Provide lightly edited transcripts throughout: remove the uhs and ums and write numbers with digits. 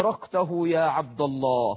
تركته يا عبد الله.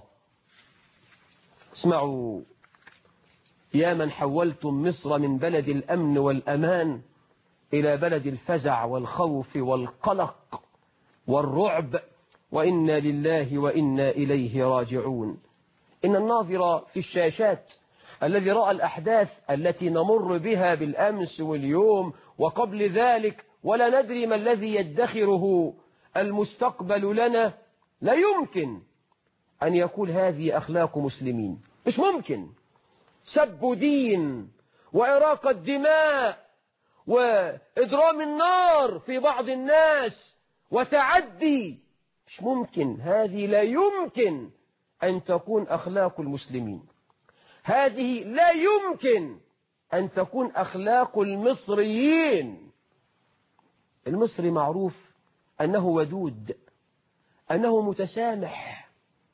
اسمعوا يا من حولتم مصر من بلد الأمن والأمان إلى بلد الفزع والخوف والقلق والرعب، وإنا لله وإنا إليه راجعون. إن الناظر في الشاشات الذي رأى الأحداث التي نمر بها بالأمس واليوم وقبل ذلك ولا ندري ما الذي يدخره المستقبل لنا، لا يمكن أن يقول هذه أخلاق مسلمين. مش ممكن. سب دين وإراقة دماء وإضرام النار في بعض الناس وتعدي، مش ممكن. هذه لا يمكن أن تكون أخلاق المسلمين. هذه لا يمكن أن تكون أخلاق المصريين. المصري معروف أنه ودود، أنه متسامح،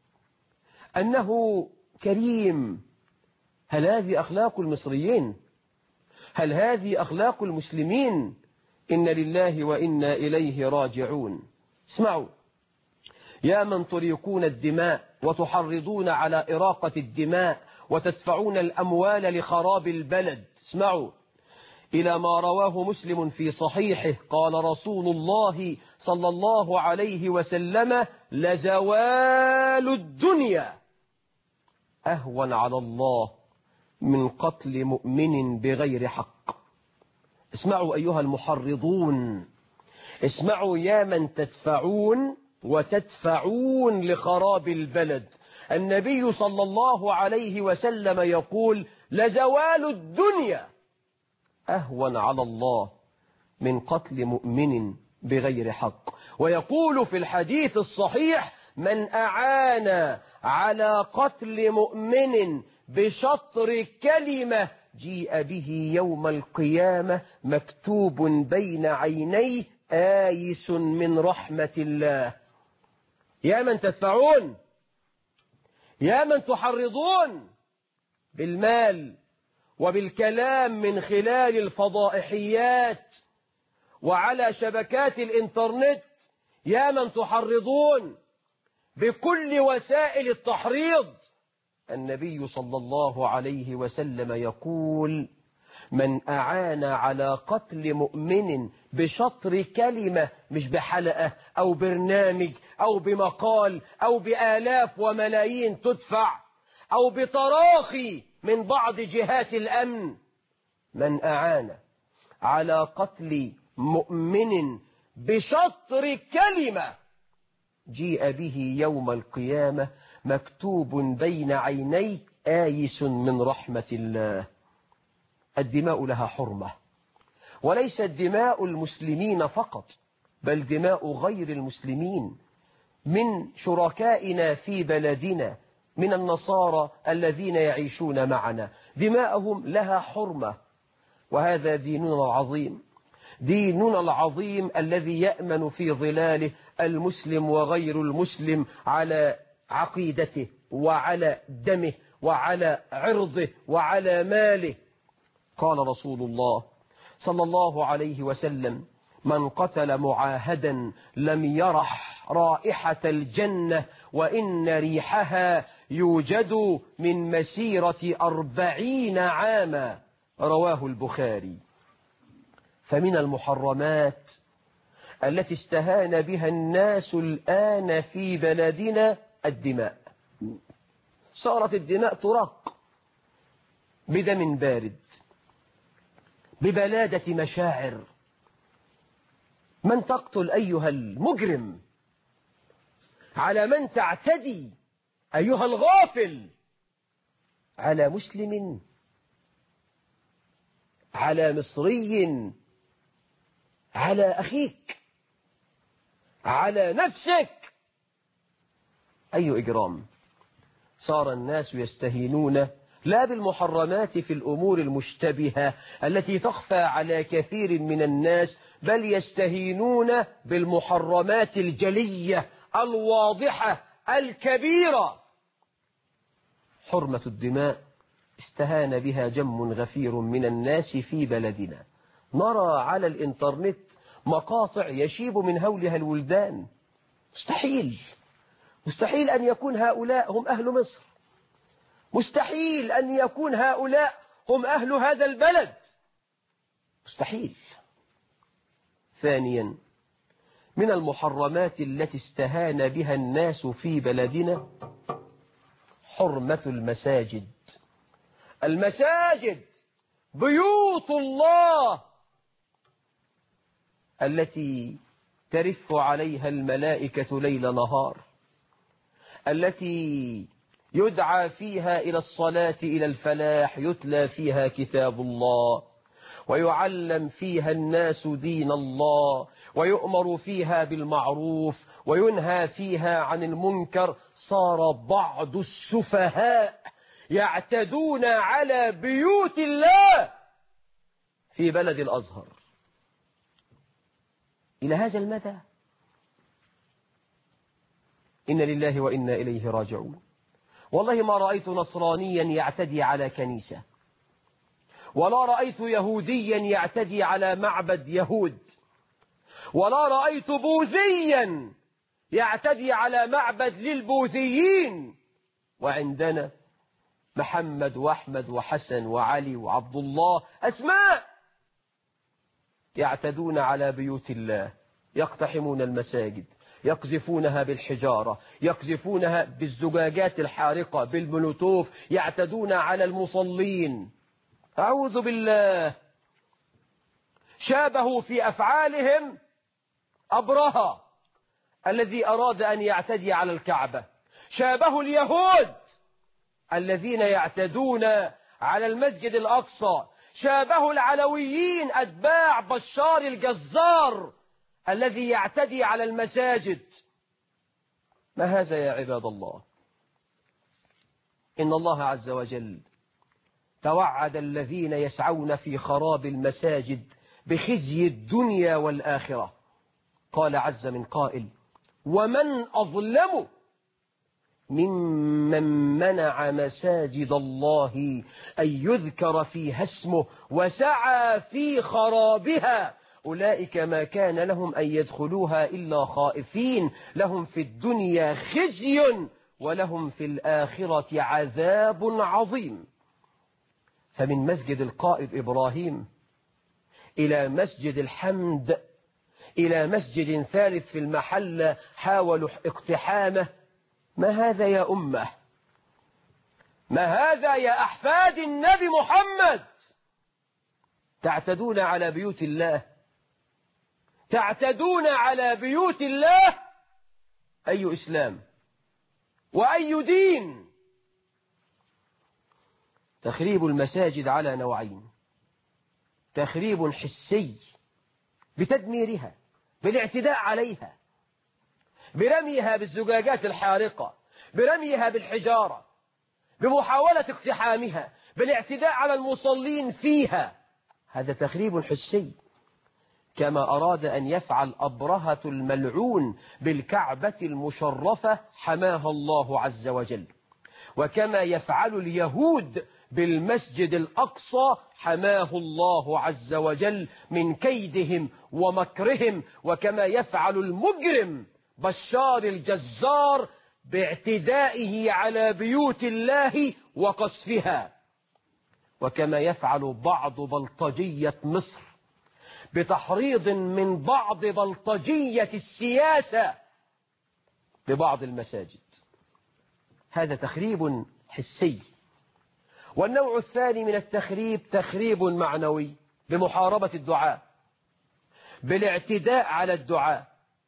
أنه كريم. هل هذه أخلاق المصريين؟ هل هذه أخلاق المسلمين؟ إن لله وإنا إليه راجعون. اسمعوا يا من تريقون الدماء وتحرضون على إراقة الدماء وتدفعون الأموال لخراب البلد، اسمعوا إلى ما رواه مسلم في صحيحه قال رسول الله صلى الله عليه وسلم: لزوال الدنيا أهون على الله من قتل مؤمن بغير حق. اسمعوا أيها المحرضون، اسمعوا يا من تدفعون وتدفعون لخراب البلد. النبي صلى الله عليه وسلم يقول: لزوال الدنيا أهون على الله من قتل مؤمن بغير حق. ويقول في الحديث الصحيح: من أعان على قتل مؤمن بشطر كلمة جيء به يوم القيامة مكتوب بين عينيه آيس من رحمة الله. يا من تدفعون، يا من تحرضون بالمال وبالكلام من خلال الفضائحيات وعلى شبكات الإنترنت، يا من تحرضون بكل وسائل التحريض، النبي صلى الله عليه وسلم يقول: من أعان على قتل مؤمن بشطر كلمة، مش بحلقة أو برنامج أو بمقال أو بآلاف وملايين تدفع أو بتراخي من بعض جهات الأمن، من أعان على قتل مؤمن بشطر كلمة جيء به يوم القيامة مكتوب بين عينيه آيس من رحمة الله. الدماء لها حرمة، وليست دماء المسلمين فقط، بل دماء غير المسلمين من شركائنا في بلدنا من النصارى الذين يعيشون معنا، دماءهم لها حرمة. وهذا ديننا العظيم، ديننا العظيم الذي يأمن في ظلاله المسلم وغير المسلم على عقيدته وعلى دمه وعلى عرضه وعلى ماله. قال رسول الله صلى الله عليه وسلم: من قتل معاهدا لم يرح رائحة الجنة وإن ريحها يوجد من مسيرة 40 عاما. رواه البخاري. فمن المحرمات التي استهان بها الناس الآن في بلدنا الدماء. صارت الدماء ترق بدم بارد، ببلادة مشاعر. من تقتل أيها المجرم؟ على من تعتدي أيها الغافل؟ على مسلم؟ على مصري؟ على أخيك؟ على نفسك؟ أي إجرام! صار الناس يستهينون لا بالمحرمات في الأمور المشتبهة التي تخفى على كثير من الناس، بل يستهينون بالمحرمات الجلية الواضحة الكبيرة. حرمة الدماء استهان بها جم غفير من الناس في بلدنا. نرى على الإنترنت مقاطع يشيب من هولها الولدان. مستحيل مستحيل أن يكون هؤلاء هم أهل مصر، مستحيل أن يكون هؤلاء هم أهل هذا البلد، مستحيل. ثانيا، من المحرمات التي استهان بها الناس في بلدنا حرمة المساجد. المساجد بيوت الله التي ترف عليها الملائكة ليل نهار، التي يدعى فيها إلى الصلاة إلى الفلاح، يتلى فيها كتاب الله، ويعلم فيها الناس دين الله، ويؤمر فيها بالمعروف وينهى فيها عن المنكر. صار بعض السفهاء يعتدون على بيوت الله في بلد الأزهر إلى هذا المدى. إن لله وإنا إليه راجعون. والله ما رأيت نصرانيا يعتدي على كنيسة، ولا رأيت يهوديا يعتدي على معبد يهود، ولا رأيت بوذيا يعتدي على معبد للبوذيين. وعندنا محمد وأحمد وحسن وعلي وعبد الله، أسماء، يعتدون على بيوت الله، يقتحمون المساجد، يقذفونها بالحجارة، يقذفونها بالزجاجات الحارقة، بالمولوتوف، يعتدون على المصلين. أعوذ بالله. شابهوا في أفعالهم أبرهة الذي أراد أن يعتدي على الكعبة، شابهوا اليهود الذين يعتدون على المسجد الأقصى، شابهوا العلويين أتباع بشار الجزار الذي يعتدي على المساجد. ما هذا يا عباد الله؟ إن الله عز وجل توعد الذين يسعون في خراب المساجد بخزي الدنيا والآخرة. قال عز من قائل: ومن أظلم ممن منع مساجد الله أن يذكر فيها اسمه وسعى في خرابها أولئك ما كان لهم أن يدخلوها إلا خائفين لهم في الدنيا خزي ولهم في الآخرة عذاب عظيم. فمن مسجد القائد إبراهيم إلى مسجد الحمد إلى مسجد ثالث في المحلة حاولوا اقتحامه. ما هذا يا أمة؟ ما هذا يا أحفاد النبي محمد؟ تعتدون على بيوت الله، تعتدون على بيوت الله. أي إسلام وأي دين؟ تخريب المساجد على نوعين: تخريب حسي بتدميرها، بالاعتداء عليها، برميها بالزجاجات الحارقة، برميها بالحجارة، بمحاولة اقتحامها، بالاعتداء على المصلين فيها. هذا تخريب حسي، كما أراد أن يفعل أبرهة الملعون بالكعبة المشرفة حماها الله عز وجل، وكما يفعل اليهود بالمسجد الأقصى حماه الله عز وجل من كيدهم ومكرهم، وكما يفعل المجرم بشار الجزار باعتدائه على بيوت الله وقصفها، وكما يفعل بعض بلطجية مصر بتحريض من بعض بلطجية السياسة ببعض المساجد. هذا تخريب حسي. والنوع الثاني من التخريب تخريب معنوي بمحاربة الدعاء، بالاعتداء على الدعاء.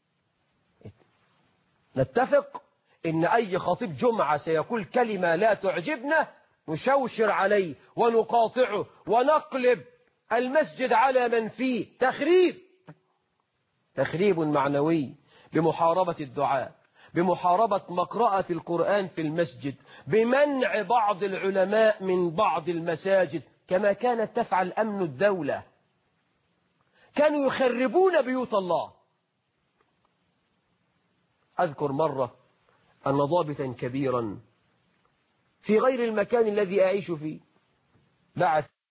نتفق إن أي خطيب جمعة سيقول كلمة لا تعجبنا نشوشر عليه ونقاطعه ونقلب المسجد على من فيه. تخريب معنوي بمحاربة الدعاء، بمحاربة مقرأة القرآن في المسجد، بمنع بعض العلماء من بعض المساجد، كما كانت تفعل أمن الدولة. كانوا يخربون بيوت الله. أذكر مرة أن ضابطا كبيرا في غير المكان الذي أعيش فيه بعث